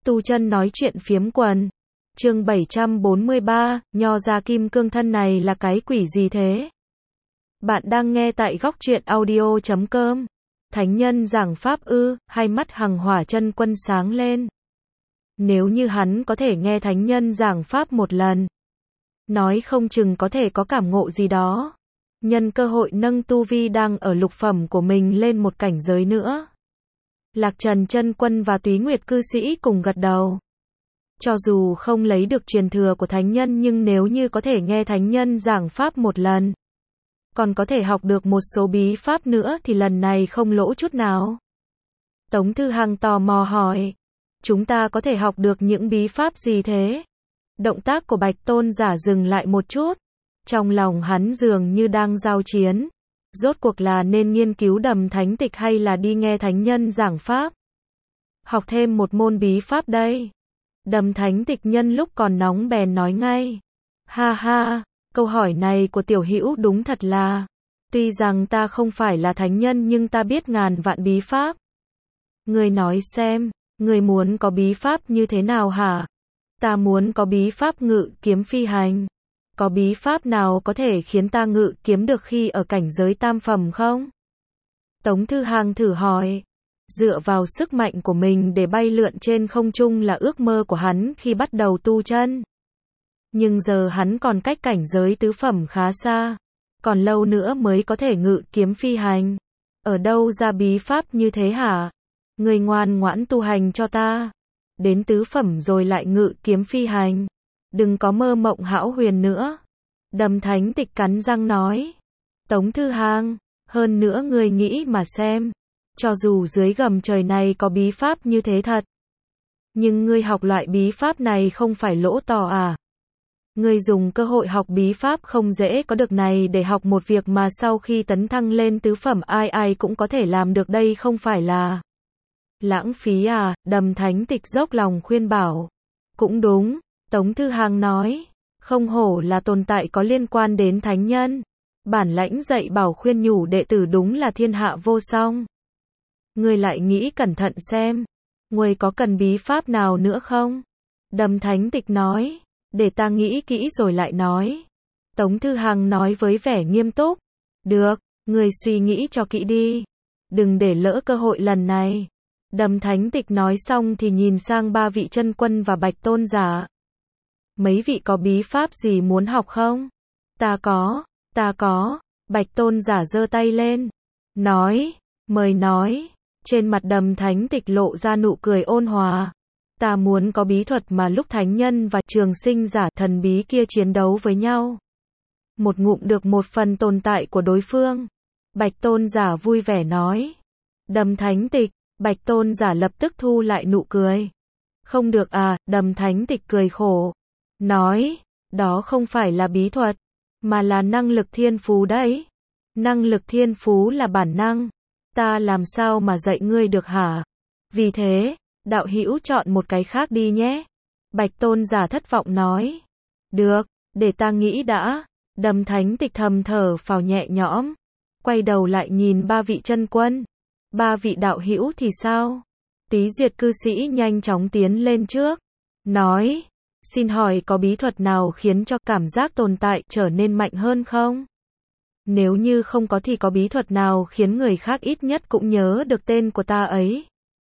Tu chân nói chuyện phiếm quần. Chương 743, nho ra kim cương thân này là cái quỷ gì thế? Bạn đang nghe tại góc truyện audio.com. Thánh nhân giảng pháp ư? Hai mắt Hằng Hỏa Chân Quân sáng lên. Nếu như hắn có thể nghe thánh nhân giảng pháp một lần, nói không chừng có thể có cảm ngộ gì đó. Nhân cơ hội nâng tu vi đang ở lục phẩm của mình lên một cảnh giới nữa. Lạc Trần Chân Quân và Túy Nguyệt cư sĩ cùng gật đầu. Cho dù không lấy được truyền thừa của thánh nhân nhưng nếu như có thể nghe thánh nhân giảng pháp một lần, còn có thể học được một số bí pháp nữa thì lần này không lỗ chút nào. Tống Thư Hằng tò mò hỏi, chúng ta có thể học được những bí pháp gì thế? Động tác của Bạch Tôn Giả dừng lại một chút, trong lòng hắn dường như đang giao chiến. Rốt cuộc là nên nghiên cứu đầm thánh tịch hay là đi nghe thánh nhân giảng pháp? Học thêm một môn bí pháp đây. Đầm thánh tịch nhân lúc còn nóng bèn nói ngay. Ha ha, câu hỏi này của tiểu hữu đúng thật là. Tuy rằng ta không phải là thánh nhân nhưng ta biết ngàn vạn bí pháp. Ngươi nói xem, ngươi muốn có bí pháp như thế nào hả? Ta muốn có bí pháp ngự kiếm phi hành. Có bí pháp nào có thể khiến ta ngự kiếm được khi ở cảnh giới tam phẩm không? Tống Thư Hằng thử hỏi. Dựa vào sức mạnh của mình để bay lượn trên không trung là ước mơ của hắn khi bắt đầu tu chân. Nhưng giờ hắn còn cách cảnh giới tứ phẩm khá xa. Còn lâu nữa mới có thể ngự kiếm phi hành. Ở đâu ra bí pháp như thế hả? Ngươi ngoan ngoãn tu hành cho ta. Đến tứ phẩm rồi lại ngự kiếm phi hành. Đừng có mơ mộng hão huyền nữa. Đầm thánh tịch cắn răng nói. Tống Thư Hằng, hơn nữa ngươi nghĩ mà xem. Cho dù dưới gầm trời này có bí pháp như thế thật, nhưng ngươi học loại bí pháp này không phải lỗ tò à? Ngươi dùng cơ hội học bí pháp không dễ có được này để học một việc mà sau khi tấn thăng lên tứ phẩm ai ai cũng có thể làm được đây không phải là lãng phí à? Đầm thánh tịch dốc lòng khuyên bảo. Cũng đúng, Tống Thư Hằng nói, không hổ là tồn tại có liên quan đến thánh nhân. Bản lãnh dạy bảo khuyên nhủ đệ tử đúng là thiên hạ vô song. Ngươi lại nghĩ cẩn thận xem, ngươi có cần bí pháp nào nữa không? Đầm thánh tịch nói, để ta nghĩ kỹ rồi lại nói. Tống Thư Hằng nói với vẻ nghiêm túc, được, ngươi suy nghĩ cho kỹ đi, đừng để lỡ cơ hội lần này. Đầm thánh tịch nói xong thì nhìn sang ba vị chân quân và Bạch Tôn Giả. Mấy vị có bí pháp gì muốn học không? Ta có, Bạch Tôn Giả giơ tay lên, nói, mời nói. Trên mặt đầm thánh tịch lộ ra nụ cười ôn hòa. Ta muốn có bí thuật mà lúc thánh nhân và trường sinh giả thần bí kia chiến đấu với nhau. Một ngụm được một phần tồn tại của đối phương. Bạch Tôn Giả vui vẻ nói. Đầm thánh tịch, Bạch Tôn Giả lập tức thu lại nụ cười. Không được à? Đầm thánh tịch cười khổ. Nói, đó không phải là bí thuật, mà là năng lực thiên phú đấy. Năng lực thiên phú là bản năng. Ta làm sao mà dạy ngươi được hả? Vì thế, đạo hữu chọn một cái khác đi nhé. Bạch Tôn Giả thất vọng nói. Được, để ta nghĩ đã. Đầm thánh tịch thầm thở phào nhẹ nhõm. Quay đầu lại nhìn ba vị chân quân. Ba vị đạo hữu thì sao? Túy Duyệt cư sĩ nhanh chóng tiến lên trước. Nói, xin hỏi có bí thuật nào khiến cho cảm giác tồn tại trở nên mạnh hơn không? Nếu như không có thì có bí thuật nào khiến người khác ít nhất cũng nhớ được tên của ta ấy?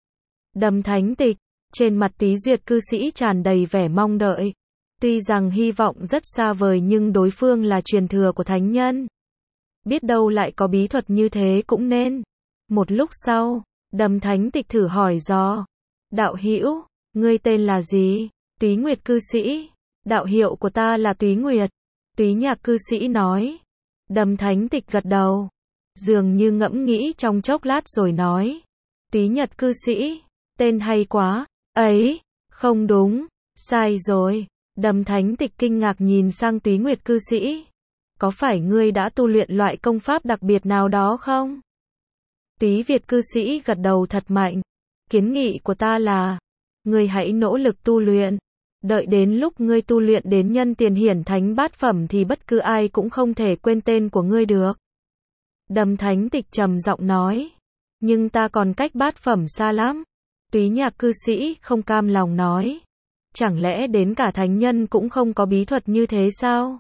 Đầm thánh tịch, trên mặt Túy Duyệt cư sĩ tràn đầy vẻ mong đợi. Tuy rằng hy vọng rất xa vời nhưng đối phương là truyền thừa của thánh nhân. Biết đâu lại có bí thuật như thế cũng nên. Một lúc sau, đầm thánh tịch thử hỏi dò. Đạo hữu, ngươi tên là gì? Túy Nguyệt cư sĩ. Đạo hiệu của ta là Túy Nguyệt. Túy Nhạc cư sĩ nói. Đầm thánh tịch gật đầu, dường như ngẫm nghĩ trong chốc lát rồi nói. Túy Nhật cư sĩ, tên hay quá. Ấy, không đúng, sai rồi. Đầm thánh tịch kinh ngạc nhìn sang Túy Nguyệt cư sĩ. Có phải ngươi đã tu luyện loại công pháp đặc biệt nào đó không? Túy Việt cư sĩ gật đầu thật mạnh. Kiến nghị của ta là, ngươi hãy nỗ lực tu luyện. Đợi đến lúc ngươi tu luyện đến nhân tiền hiển thánh bát phẩm thì bất cứ ai cũng không thể quên tên của ngươi được. Đầm thánh tịch trầm giọng nói. Nhưng ta còn cách bát phẩm xa lắm. Túy Nhạc cư sĩ không cam lòng nói. Chẳng lẽ đến cả thánh nhân cũng không có bí thuật như thế sao?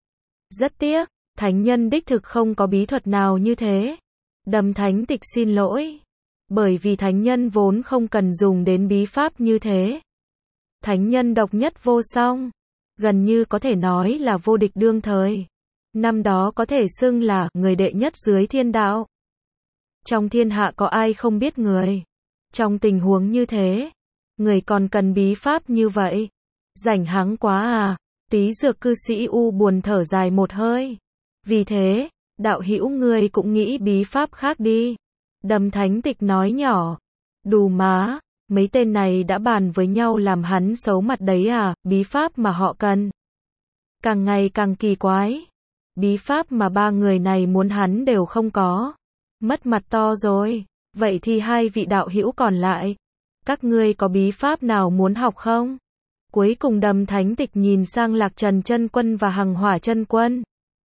Rất tiếc, thánh nhân đích thực không có bí thuật nào như thế. Đầm Thánh Tịch xin lỗi. Bởi vì thánh nhân vốn không cần dùng đến bí pháp như thế. Thánh nhân độc nhất vô song. Gần như có thể nói là vô địch đương thời. Năm đó có thể xưng là người đệ nhất dưới thiên đạo. Trong thiên hạ có ai không biết người. Trong tình huống như thế, người còn cần bí pháp như vậy. Rảnh háng quá à. Túy Dược cư sĩ u buồn thở dài một hơi. Vì thế, đạo hữu ngươi cũng nghĩ bí pháp khác đi. Đầm Thánh Tịch nói nhỏ. Đù má, mấy tên này đã bàn với nhau làm hắn xấu mặt đấy à, bí pháp mà họ cần. Càng ngày càng kỳ quái. Bí pháp mà ba người này muốn hắn đều không có. Mất mặt to rồi. Vậy thì hai vị đạo hữu còn lại. Các ngươi có bí pháp nào muốn học không? Cuối cùng Đầm Thánh Tịch nhìn sang Lạc Trần Chân Quân và Hằng Hỏa Chân Quân.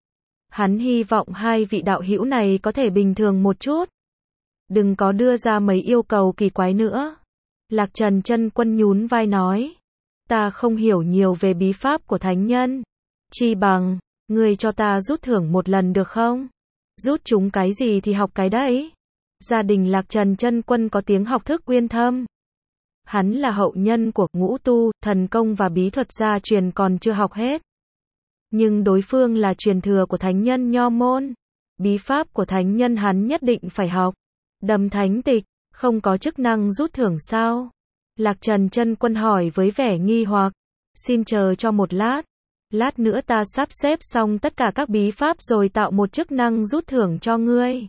Hắn hy vọng hai vị đạo hữu này có thể bình thường một chút. Đừng có đưa ra mấy yêu cầu kỳ quái nữa. Lạc Trần Chân Quân nhún vai nói. Ta không hiểu nhiều về bí pháp của thánh nhân. Chi bằng, ngươi cho ta rút thưởng một lần được không? Rút chúng cái gì thì học cái đấy. Gia đình Lạc Trần Chân Quân có tiếng học thức uyên thâm. Hắn là hậu nhân của ngũ tu, thần công và bí thuật gia truyền còn chưa học hết. Nhưng đối phương là truyền thừa của thánh nhân Nho môn. Bí pháp của thánh nhân hắn nhất định phải học. Đầm Thánh Tịch, không có chức năng rút thưởng sao? Lạc Trần Chân Quân hỏi với vẻ nghi hoặc. Xin chờ cho một lát. Lát nữa ta sắp xếp xong tất cả các bí pháp rồi tạo một chức năng rút thưởng cho ngươi.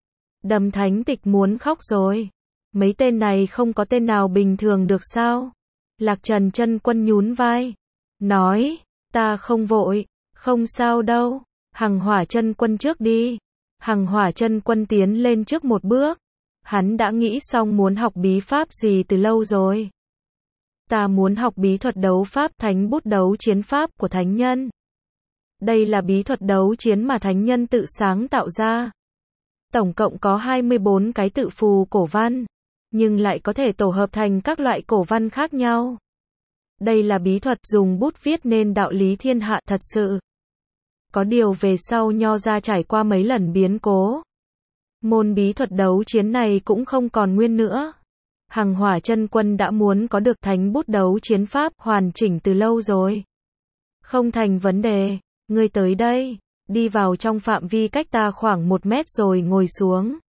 Đầm Thánh Tịch muốn khóc rồi. Mấy tên này không có tên nào bình thường được sao? Lạc Trần Chân Quân nhún vai. Nói, ta không vội, không sao đâu. Hằng Hỏa Chân Quân trước đi. Hằng Hỏa Chân Quân tiến lên trước một bước. Hắn đã nghĩ xong muốn học bí pháp gì từ lâu rồi. Ta muốn học bí thuật đấu pháp thánh bút đấu chiến pháp của thánh nhân. Đây là bí thuật đấu chiến mà thánh nhân tự sáng tạo ra. Tổng cộng có 24 cái tự phù cổ văn, nhưng lại có thể tổ hợp thành các loại cổ văn khác nhau. Đây là bí thuật dùng bút viết nên đạo lý thiên hạ thật sự. Có điều về sau Nho gia trải qua mấy lần biến cố. Môn bí thuật đấu chiến này cũng không còn nguyên nữa. Hằng Hỏa Chân Quân đã muốn có được thánh bút đấu chiến pháp hoàn chỉnh từ lâu rồi. Không thành vấn đề, ngươi tới đây, đi vào trong phạm vi cách ta khoảng 1 mét rồi ngồi xuống.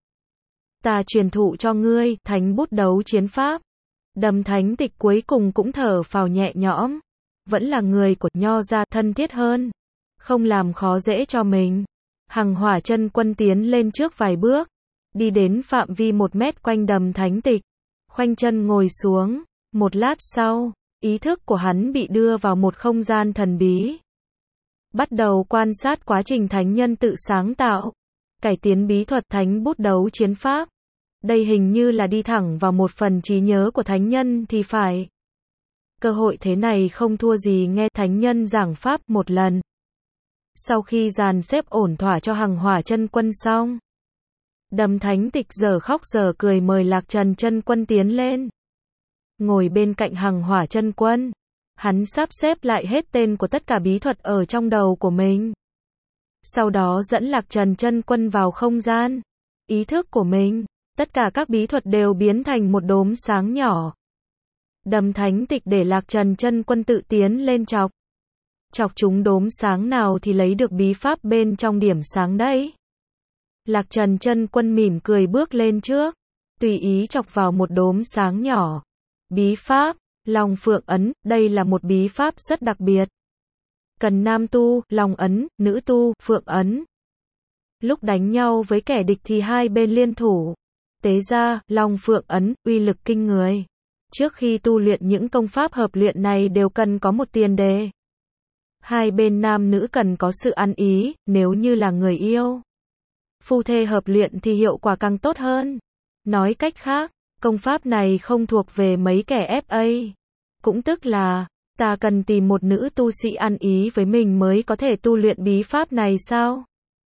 Ta truyền thụ cho ngươi thánh bút đấu chiến pháp. Đầm Thánh Tịch cuối cùng cũng thở phào nhẹ nhõm. Vẫn là người của Nho gia thân thiết hơn. Không làm khó dễ cho mình. Hằng Hỏa Chân Quân tiến lên trước vài bước. Đi đến phạm vi 1 mét quanh Đầm Thánh Tịch. Khoanh chân ngồi xuống. Một lát sau, ý thức của hắn bị đưa vào một không gian thần bí. Bắt đầu quan sát quá trình thánh nhân tự sáng tạo. Cải tiến bí thuật thánh bút đấu chiến pháp. Đây hình như là đi thẳng vào một phần trí nhớ của thánh nhân thì phải. Cơ hội thế này không thua gì nghe thánh nhân giảng pháp một lần. Sau khi dàn xếp ổn thỏa cho Hằng Hỏa Chân Quân xong, Đầm Thánh Tịch giờ khóc giờ cười mời Lạc Trần Chân Quân tiến lên. Ngồi bên cạnh Hằng Hỏa Chân Quân, hắn sắp xếp lại hết tên của tất cả bí thuật ở trong đầu của mình. Sau đó dẫn Lạc Trần Chân Quân vào không gian, ý thức của mình, tất cả các bí thuật đều biến thành một đốm sáng nhỏ. Đầm Thánh Tịch để Lạc Trần Chân Quân tự tiến lên chọc. Chọc chúng đốm sáng nào thì lấy được bí pháp bên trong điểm sáng đấy. Lạc Trần Chân Quân mỉm cười bước lên trước, tùy ý chọc vào một đốm sáng nhỏ. Bí pháp, Long Phượng Ấn, đây là một bí pháp rất đặc biệt. Cần nam tu, Long Ấn, nữ tu, Phượng Ấn. Lúc đánh nhau với kẻ địch thì hai bên liên thủ. Tế ra, Long Phượng Ấn, uy lực kinh người. Trước khi tu luyện những công pháp hợp luyện này đều cần có một tiền đề. Hai bên nam nữ cần có sự ăn ý, nếu như là người yêu. Phu thê hợp luyện thì hiệu quả càng tốt hơn. Nói cách khác, công pháp này không thuộc về mấy kẻ FA. Cũng tức là, ta cần tìm một nữ tu sĩ ăn ý với mình mới có thể tu luyện bí pháp này sao?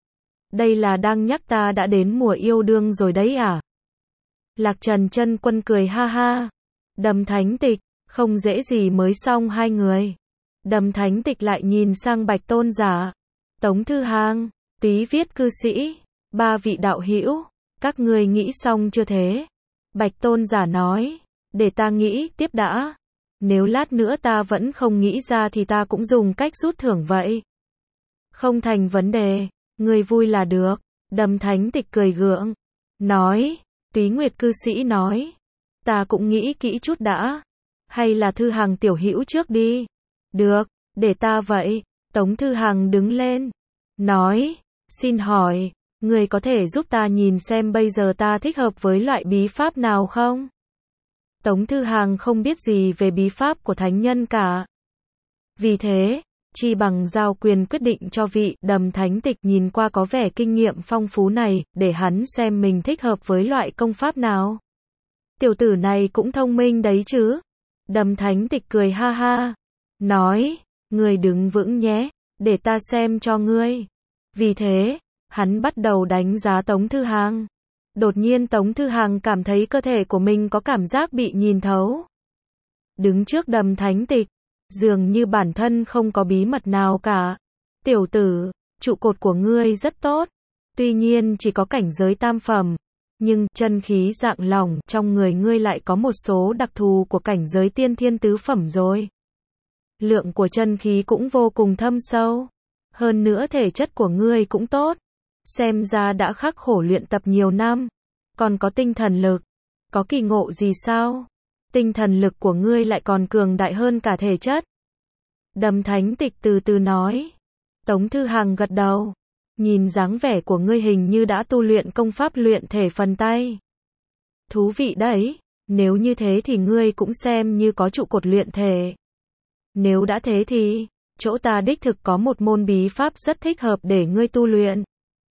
Đây là đang nhắc ta đã đến mùa yêu đương rồi đấy à? Lạc Trần Chân Quân cười ha ha. Đầm Thánh Tịch, không dễ gì mới xong hai người. Đầm Thánh Tịch lại nhìn sang Bạch Tôn Giả. Tống Thư Hàng, Túy Viết cư sĩ, ba vị đạo hữu, các ngươi nghĩ xong chưa thế? Bạch Tôn Giả nói, để ta nghĩ tiếp đã. Nếu lát nữa ta vẫn không nghĩ ra thì ta cũng dùng cách rút thưởng vậy. Không thành vấn đề, ngươi vui là được. Đầm Thánh Tịch cười gượng, nói, Túy Nguyệt cư sĩ nói, ta cũng nghĩ kỹ chút đã. Hay là Thư Hàng tiểu hữu trước đi. Được, để ta vậy. Tống Thư Hàng đứng lên, nói, xin hỏi, người có thể giúp ta nhìn xem bây giờ ta thích hợp với loại bí pháp nào không? Tống Thư Hàng không biết gì về bí pháp của thánh nhân cả. Vì thế, chi bằng giao quyền quyết định cho vị Đầm Thánh Tịch nhìn qua có vẻ kinh nghiệm phong phú này, để hắn xem mình thích hợp với loại công pháp nào. Tiểu tử này cũng thông minh đấy chứ. Đầm Thánh Tịch cười ha ha, nói, ngươi đứng vững nhé, để ta xem cho ngươi. Vì thế, hắn bắt đầu đánh giá Tống Thư Hàng. Đột nhiên Tống Thư Hàng cảm thấy cơ thể của mình có cảm giác bị nhìn thấu. Đứng trước Đầm Thánh Tịch, dường như bản thân không có bí mật nào cả. Tiểu tử, trụ cột của ngươi rất tốt. Tuy nhiên chỉ có cảnh giới tam phẩm. Nhưng, chân khí dạng lỏng trong người ngươi lại có một số đặc thù của cảnh giới tiên thiên tứ phẩm rồi. Lượng của chân khí cũng vô cùng thâm sâu. Hơn nữa thể chất của ngươi cũng tốt. Xem ra đã khắc khổ luyện tập nhiều năm. Còn có tinh thần lực. Có kỳ ngộ gì sao? Tinh thần lực của ngươi lại còn cường đại hơn cả thể chất. Đầm Thánh Tịch từ từ nói. Tống Thư Hàng gật đầu. Nhìn dáng vẻ của ngươi hình như đã tu luyện công pháp luyện thể phần tay. Thú vị đấy. Nếu như thế thì ngươi cũng xem như có trụ cột luyện thể. Nếu đã thế thì, chỗ ta đích thực có một môn bí pháp rất thích hợp để ngươi tu luyện.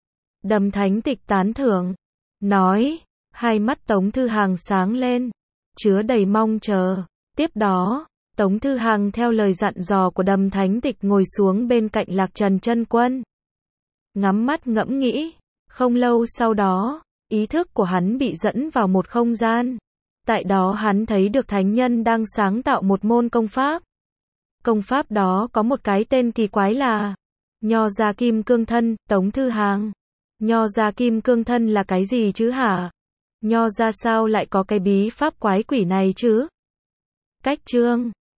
Đầm Thánh Tịch tán thưởng, nói, hai mắt Tống Thư Hàng sáng lên, chứa đầy mong chờ. Tiếp đó, Tống Thư Hàng theo lời dặn dò của Đầm Thánh Tịch ngồi xuống bên cạnh Lạc Trần Chân Quân. Ngắm mắt ngẫm nghĩ, không lâu sau đó, ý thức của hắn bị dẫn vào một không gian. Tại đó hắn thấy được thánh nhân đang sáng tạo một môn công pháp. Công pháp đó có một cái tên kỳ quái là Nho Gia Kim Cương Thân. Tống Thư Hàng, Nho Gia Kim Cương Thân là cái gì chứ hả? Nho Gia sao lại có cái bí pháp quái quỷ này chứ? Cách chương